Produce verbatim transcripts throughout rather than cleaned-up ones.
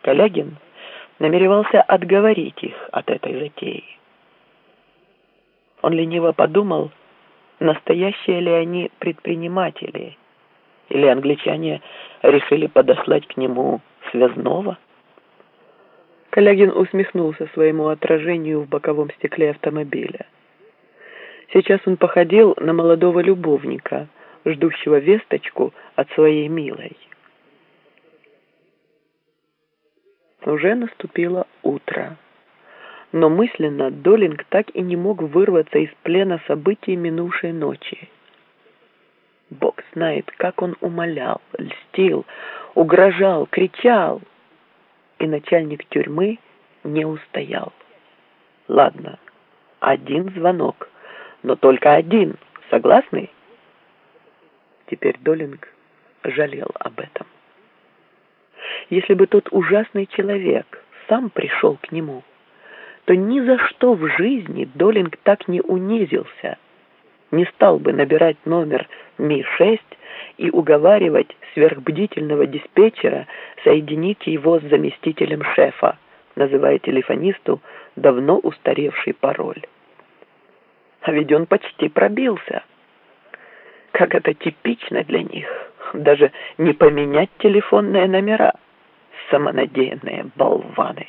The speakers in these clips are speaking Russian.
Калягин намеревался отговорить их от этой затеи. Он лениво подумал, настоящие ли они предприниматели, или англичане решили подослать к нему связного. Калягин усмехнулся своему отражению в боковом стекле автомобиля. Сейчас он походил на молодого любовника, ждущего весточку от своей милой. Уже наступило утро, но мысленно Долинг так и не мог вырваться из плена событий минувшей ночи. Бог знает, как он умолял, льстил, угрожал, кричал, и начальник тюрьмы не устоял. Ладно, один звонок, но только один, согласны? Теперь Долинг жалел об этом. Если бы тот ужасный человек сам пришел к нему, то ни за что в жизни Долинг так не унизился, не стал бы набирать номер Ми шесть и уговаривать сверхбдительного диспетчера соединить его с заместителем шефа, называя телефонисту давно устаревший пароль. А ведь он почти пробился. Как это типично для них, даже не поменять телефонные номера. Самонадеянные болваны.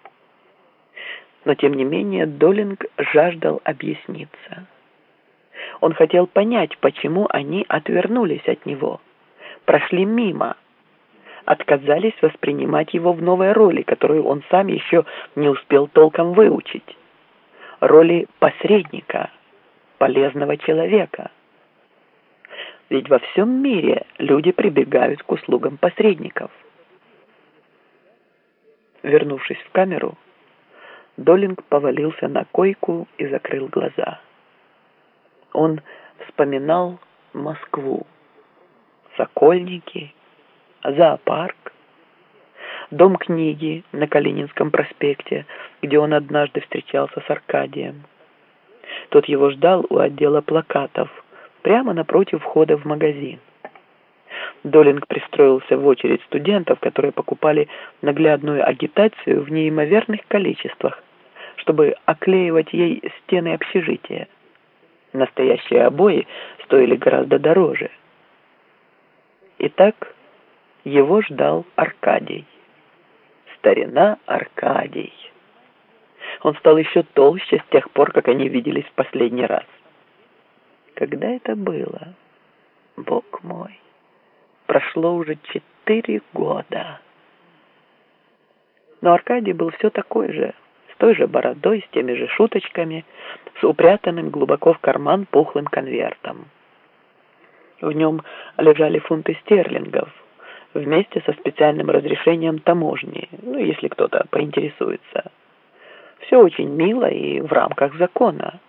Но тем не менее Долинг жаждал объясниться. Он хотел понять, почему они отвернулись от него, прошли мимо, отказались воспринимать его в новой роли, которую он сам еще не успел толком выучить. Роли посредника, полезного человека. Ведь во всем мире люди прибегают к услугам посредников. Вернувшись в камеру, Долинг повалился на койку и закрыл глаза. Он вспоминал Москву, Сокольники, зоопарк, дом книги на Калининском проспекте, где он однажды встречался с Аркадием. Тот его ждал у отдела плакатов, прямо напротив входа в магазин. Долинг пристроился в очередь студентов, которые покупали наглядную агитацию в неимоверных количествах, чтобы оклеивать ей стены общежития. Настоящие обои стоили гораздо дороже. Итак, его ждал Аркадий. Старина Аркадий. Он стал еще толще с тех пор, как они виделись в последний раз. Когда это было? Бог мой! Прошло уже четыре года. Но Аркадий был все такой же, с той же бородой, с теми же шуточками, с упрятанным глубоко в карман пухлым конвертом. В нем лежали фунты стерлингов, вместе со специальным разрешением таможни, ну, если кто-то поинтересуется. Все очень мило и в рамках закона.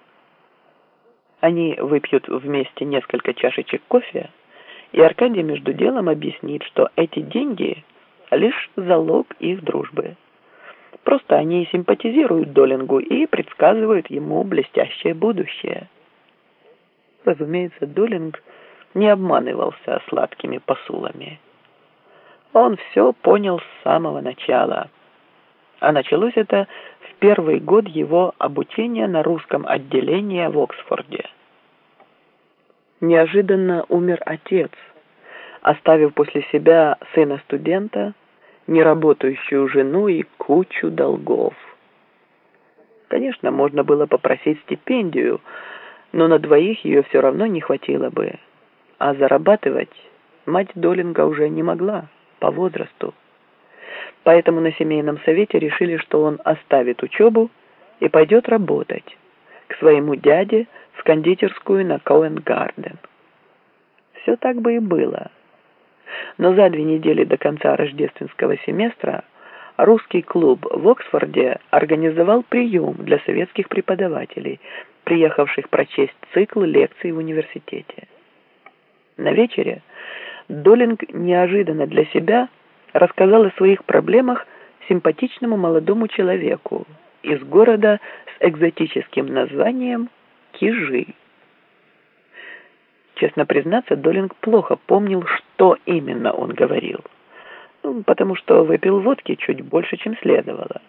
Они выпьют вместе несколько чашечек кофе, и Аркадий между делом объяснит, что эти деньги — лишь залог их дружбы. Просто они симпатизируют Долингу и предсказывают ему блестящее будущее. Разумеется, Долинг не обманывался сладкими посулами. Он все понял с самого начала. А началось это в первый год его обучения на русском отделении в Оксфорде. Неожиданно умер отец, оставив после себя сына-студента, неработающую жену и кучу долгов. Конечно, можно было попросить стипендию, но на двоих ее все равно не хватило бы, а зарабатывать мать Долинга уже не могла по возрасту. Поэтому на семейном совете решили, что он оставит учебу и пойдет работать к своему дяде в кондитерскую на Коуэнт-Гарден. Все так бы и было. Но за две недели до конца рождественского семестра русский клуб в Оксфорде организовал прием для советских преподавателей, приехавших прочесть цикл лекций в университете. На вечере Долинг неожиданно для себя рассказал о своих проблемах симпатичному молодому человеку из города с экзотическим названием Кижи. Честно признаться, Долинг плохо помнил, что именно он говорил. Ну, потому что выпил водки чуть больше, чем следовало.